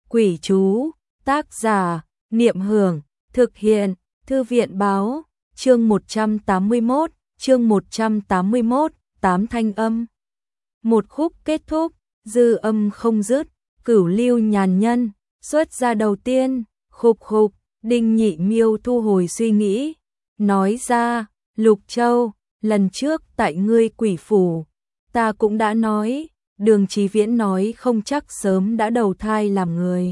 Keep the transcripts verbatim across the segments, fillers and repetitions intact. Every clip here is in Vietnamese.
Quỷ chú, tác giả, Niệm Hưởng, thực hiện, Thư viện báo, chương một trăm tám mươi mốt, chương một trăm tám mươi mốt, tám thanh âm. Một khúc kết thúc, dư âm không dứt, Cửu Lưu nhàn nhân, xuất ra đầu tiên, khục khục, Đinh Nhị Miêu thu hồi suy nghĩ, nói ra, Lục Châu, lần trước tại ngươi quỷ phủ, ta cũng đã nói, Đường Chí Viễn nói không chắc sớm đã đầu thai làm người.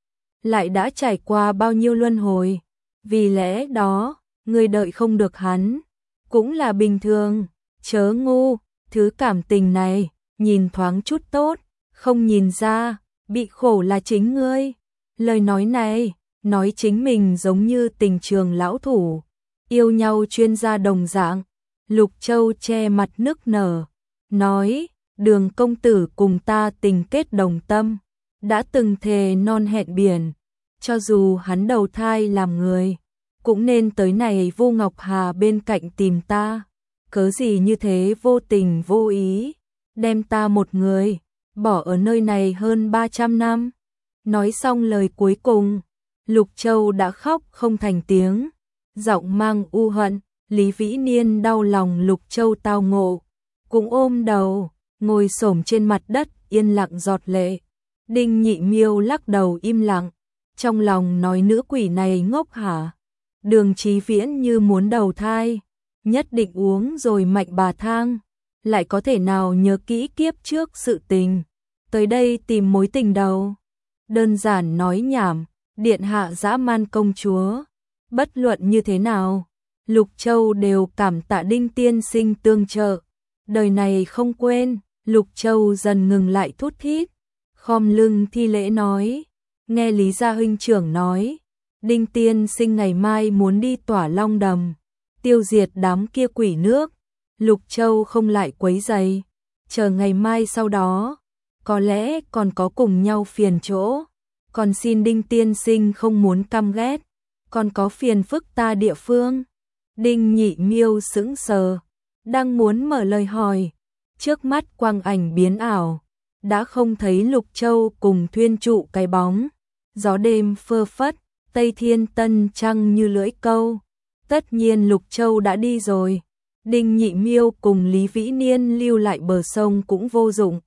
Lại đã trải qua bao nhiêu luân hồi, vì lẽ đó, ngươi đợi không được hắn, cũng là bình thường, chớ ngu, thứ cảm tình này, nhìn thoáng chút tốt, không nhìn ra, bị khổ là chính ngươi. Lời nói này, nói chính mình giống như tình trường lão thủ, yêu nhau chuyên gia đồng dạng. Lục Châu che mặt nức nở, nói, Đường công tử cùng ta tình kết đồng tâm, đã từng thề non hẹn biển, cho dù hắn đầu thai làm người, cũng nên tới này Vô Ngọc Hà bên cạnh tìm ta, cớ gì như thế vô tình vô ý, đem ta một người, bỏ ở nơi này hơn ba trăm năm. Nói xong lời cuối cùng, Lục Châu đã khóc không thành tiếng, giọng mang u hận. Lý Vĩ Niên đau lòng Lục Châu tao ngộ, cũng ôm đầu, ngồi xổm trên mặt đất yên lặng giọt lệ. Đinh Nhị Miêu lắc đầu im lặng, trong lòng nói nữ quỷ này ngốc hả? Đường Chí Viễn như muốn đầu thai, nhất định uống rồi mạnh bà thang, lại có thể nào nhớ kỹ kiếp trước sự tình, tới đây tìm mối tình đầu. Đơn giản nói nhảm, điện hạ dã man công chúa, bất luận như thế nào, Lục Châu đều cảm tạ Đinh tiên sinh tương trợ, đời này không quên. Lục Châu dần ngừng lại thút thít, khom lưng thi lễ nói, nghe Lý Gia huynh trưởng nói, Đinh tiên sinh ngày mai muốn đi Tỏa Long Đầm, tiêu diệt đám kia quỷ nước. Lục Châu không lại quấy rầy, chờ ngày mai sau đó, có lẽ còn có cùng nhau phiền chỗ, còn xin Đinh tiên sinh không muốn căm ghét, còn có phiền phức ta địa phương. Đinh Nhị Miêu sững sờ, đang muốn mở lời hỏi, trước mắt quang ảnh biến ảo, đã không thấy Lục Châu cùng Thuyên trụ cái bóng, gió đêm phơ phất, Tây Thiên Tân trăng như lưỡi câu, tất nhiên Lục Châu đã đi rồi, Đinh Nhị Miêu cùng Lý Vĩ Niên lưu lại bờ sông cũng vô dụng.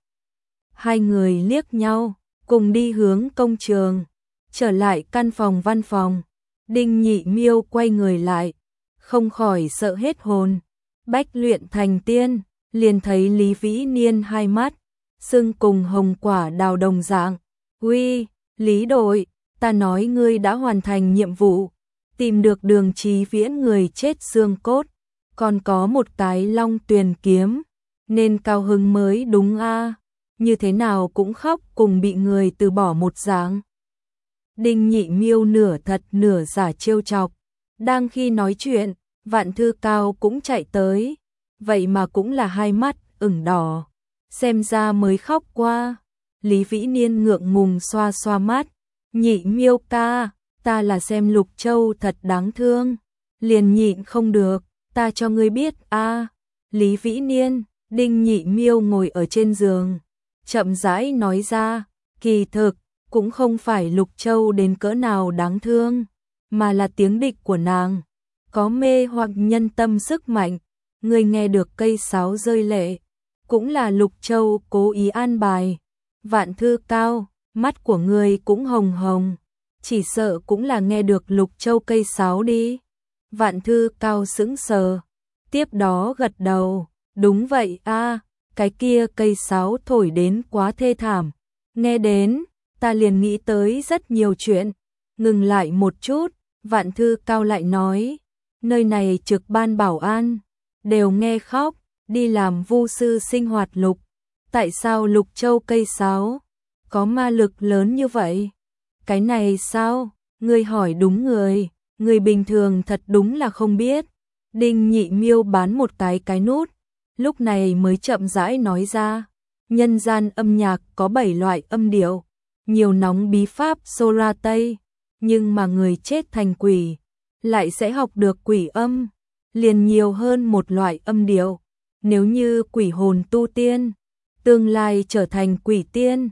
Hai người liếc nhau, cùng đi hướng công trường, trở lại căn phòng văn phòng, Đinh Nhị Miêu quay người lại, không khỏi sợ hết hồn, bách luyện thành tiên. Liền thấy Lý Vĩ Niên hai mắt, sưng cùng hồng quả đào đồng dạng. Uy, Lý đội, ta nói ngươi đã hoàn thành nhiệm vụ, tìm được Đường Chí Viễn người chết xương cốt, còn có một cái Long Tuyền kiếm, nên cao hứng mới đúng a, như thế nào cũng khóc cùng bị người từ bỏ một dạng. Đinh Nhị Miêu nửa thật nửa giả trêu chọc, đang khi nói chuyện, Vạn Thư Cao cũng chạy tới. Vậy mà cũng là hai mắt ửng đỏ, xem ra mới khóc qua. Lý Vĩ Niên ngượng ngùng xoa xoa mắt, Nhị Miêu ca, ta là xem Lục Châu thật đáng thương, liền nhịn không được, ta cho ngươi biết a. Lý Vĩ Niên, Đinh Nhị Miêu ngồi ở trên giường, chậm rãi nói ra, kỳ thực cũng không phải Lục Châu đến cỡ nào đáng thương, mà là tiếng địch của nàng có mê hoặc nhân tâm sức mạnh. Người nghe được cây sáo rơi lệ, cũng là Lục Châu cố ý an bài. Vạn Thư Cao, mắt của người cũng hồng hồng, chỉ sợ cũng là nghe được Lục Châu cây sáo đi. Vạn Thư Cao sững sờ, tiếp đó gật đầu, đúng vậy a, cái kia cây sáo thổi đến quá thê thảm, nghe đến, ta liền nghĩ tới rất nhiều chuyện. Ngừng lại một chút, Vạn Thư Cao lại nói, nơi này trực ban bảo an đều nghe khóc, đi làm vu sư sinh hoạt lục. Tại sao Lục Châu cây sáo có ma lực lớn như vậy? Cái này sao? Ngươi hỏi đúng người, người bình thường thật đúng là không biết. Đinh Nhị Miêu bán một cái cái nút, lúc này mới chậm rãi nói ra. Nhân gian âm nhạc có bảy loại âm điệu, nhiều nóng bí pháp Sora Tây, nhưng mà người chết thành quỷ lại sẽ học được quỷ âm, liền nhiều hơn một loại âm điệu. Nếu như quỷ hồn tu tiên, tương lai trở thành quỷ tiên,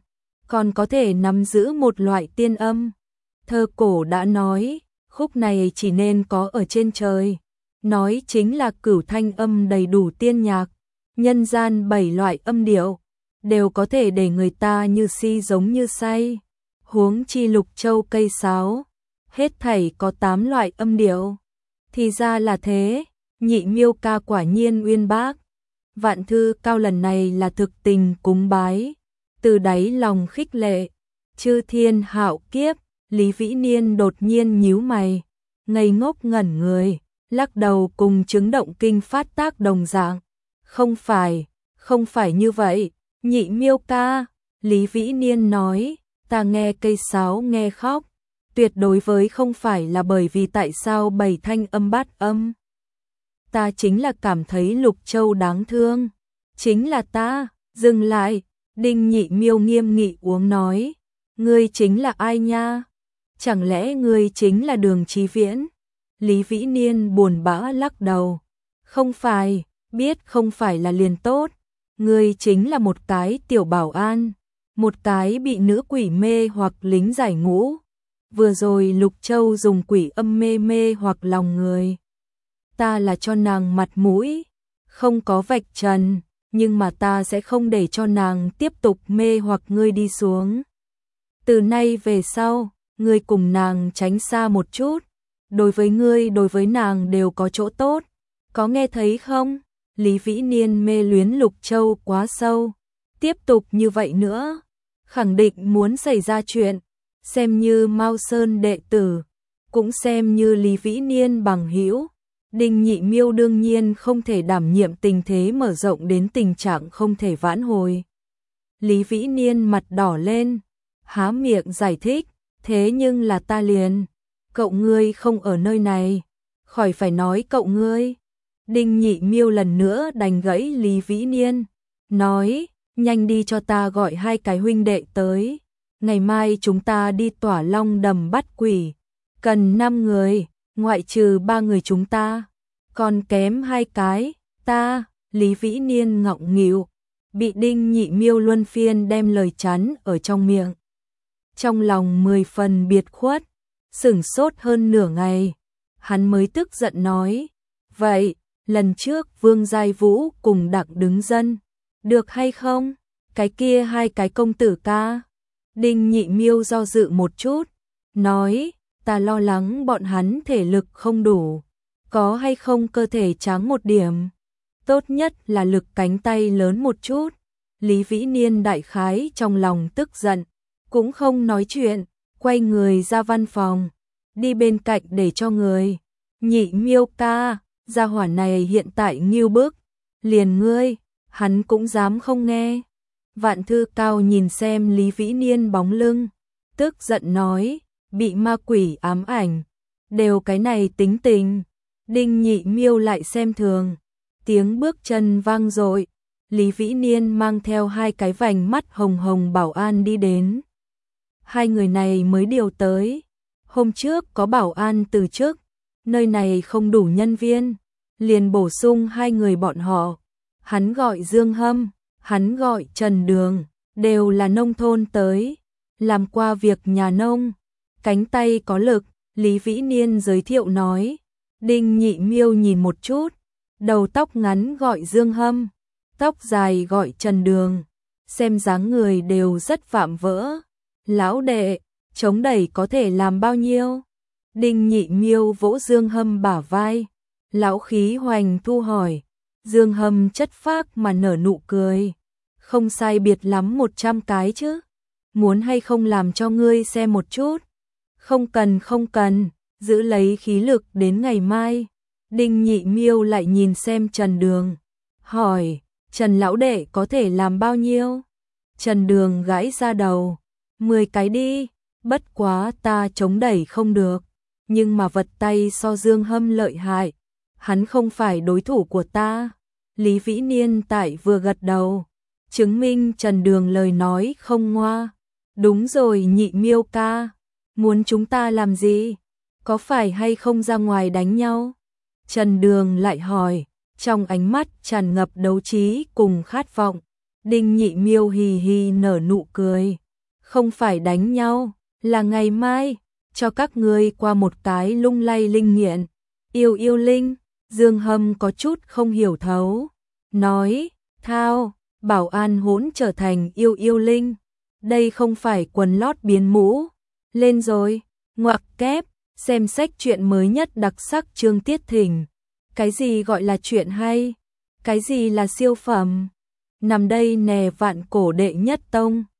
còn có thể nắm giữ một loại tiên âm. Thơ cổ đã nói, khúc này chỉ nên có ở trên trời, nói chính là cửu thanh âm đầy đủ tiên nhạc, nhân gian bảy loại âm điệu, đều có thể để người ta như si giống như say. Huống chi Lục Châu cây sáo, hết thảy có tám loại âm điệu. Thì ra là thế, Nhị Miêu ca quả nhiên uyên bác. Vạn Thư Cao lần này là thực tình cúng bái, từ đáy lòng khích lệ. Chư thiên hạo kiếp, Lý Vĩ Niên đột nhiên nhíu mày, ngây ngốc ngẩn người, lắc đầu cùng chứng động kinh phát tác đồng dạng. Không phải, không phải như vậy, Nhị Miêu ca, Lý Vĩ Niên nói, ta nghe cây sáo nghe khóc, tuyệt đối với không phải là bởi vì tại sao bảy thanh âm bát âm. Ta chính là cảm thấy Lục Châu đáng thương, chính là ta. Dừng lại, Đinh Nhị Miêu nghiêm nghị uống nói, ngươi chính là ai nha? Chẳng lẽ ngươi chính là Đường Chí Viễn? Lý Vĩ Niên buồn bã lắc đầu, không phải, biết không phải là liền tốt, ngươi chính là một cái tiểu bảo an, một cái bị nữ quỷ mê hoặc lính giải ngũ. Vừa rồi Lục Châu dùng quỷ âm mê mê hoặc lòng người. Ta là cho nàng mặt mũi, không có vạch trần, nhưng mà ta sẽ không để cho nàng tiếp tục mê hoặc ngươi đi xuống. Từ nay về sau, ngươi cùng nàng tránh xa một chút, đối với ngươi đối với nàng đều có chỗ tốt, có nghe thấy không? Lý Vĩ Niên mê luyến Lục Châu quá sâu, tiếp tục như vậy nữa, khẳng định muốn xảy ra chuyện, xem như Mao Sơn đệ tử, cũng xem như Lý Vĩ Niên bằng hữu. Đinh Nhị Miêu đương nhiên không thể đảm nhiệm tình thế mở rộng đến tình trạng không thể vãn hồi. Lý Vĩ Niên mặt đỏ lên, há miệng giải thích, thế nhưng là ta liền, cậu ngươi không ở nơi này, khỏi phải nói cậu ngươi. Đinh Nhị Miêu lần nữa đành gãy Lý Vĩ Niên, nói, nhanh đi cho ta gọi hai cái huynh đệ tới, ngày mai chúng ta đi Tỏa Long Đầm bắt quỷ, cần năm người, ngoại trừ ba người chúng ta, còn kém hai cái, ta. Lý Vĩ Niên ngọng nghịu, bị Đinh Nhị Miêu luân phiên đem lời chắn ở trong miệng. Trong lòng mười phần biệt khuất, sửng sốt hơn nửa ngày, hắn mới tức giận nói, vậy, lần trước Vương Giai Vũ cùng Đặng Đứng Dân, được hay không? Cái kia hai cái công tử ca. Đinh Nhị Miêu do dự một chút, nói, ta lo lắng bọn hắn thể lực không đủ, có hay không cơ thể tráng một điểm, tốt nhất là lực cánh tay lớn một chút. Lý Vĩ Niên đại khái trong lòng tức giận, cũng không nói chuyện, quay người ra văn phòng, đi bên cạnh để cho người. Nhị Miêu ca, gia hỏa này hiện tại nghiêu bức, liền ngươi, hắn cũng dám không nghe. Vạn Thư Cao nhìn xem Lý Vĩ Niên bóng lưng, tức giận nói, bị ma quỷ ám ảnh, đều cái này tính tình. Đinh Nhị Miêu lại xem thường, tiếng bước chân vang dội, Lý Vĩ Niên mang theo hai cái vành mắt hồng hồng bảo an đi đến. Hai người này mới điều tới, hôm trước có bảo an từ chức, nơi này không đủ nhân viên, liền bổ sung hai người bọn họ. Hắn gọi Dương Hâm, hắn gọi Trần Đường, đều là nông thôn tới, làm qua việc nhà nông, cánh tay có lực. Lý Vĩ Niên giới thiệu nói. Đinh Nhị Miêu nhìn một chút, đầu tóc ngắn gọi Dương Hâm, tóc dài gọi Trần Đường, xem dáng người đều rất vạm vỡ. Lão đệ, chống đẩy có thể làm bao nhiêu? Đinh Nhị Miêu vỗ Dương Hâm bả vai, lão khí hoành thu hỏi. Dương Hâm chất phác mà nở nụ cười, không sai biệt lắm một trăm cái chứ, muốn hay không làm cho ngươi xem một chút? Không cần không cần, giữ lấy khí lực đến ngày mai. Đinh Nhị Miêu lại nhìn xem Trần Đường, hỏi, Trần lão đệ có thể làm bao nhiêu? Trần Đường gãi ra đầu, mười cái đi, bất quá ta chống đẩy không được, nhưng mà vật tay so Dương Hâm lợi hại, hắn không phải đối thủ của ta. Lý Vĩ Niên tại vừa gật đầu, chứng minh Trần Đường lời nói không ngoa. Đúng rồi Nhị Miêu ca, muốn chúng ta làm gì? Có phải hay không ra ngoài đánh nhau? Trần Đường lại hỏi, trong ánh mắt tràn ngập đấu trí cùng khát vọng. Đinh Nhị Miêu hì hì nở nụ cười, không phải đánh nhau, là ngày mai, cho các ngươi qua một cái lung lay linh nghiện. Yêu yêu linh, Dương Hâm có chút không hiểu thấu, nói, thao, bảo an hỗn trở thành yêu yêu linh, đây không phải quần lót biến mũ, lên rồi, ngoặc kép, xem sách truyện mới nhất đặc sắc chương tiết thỉnh. Cái gì gọi là chuyện hay? Cái gì là siêu phẩm? Nằm đây nè vạn cổ đệ nhất tông.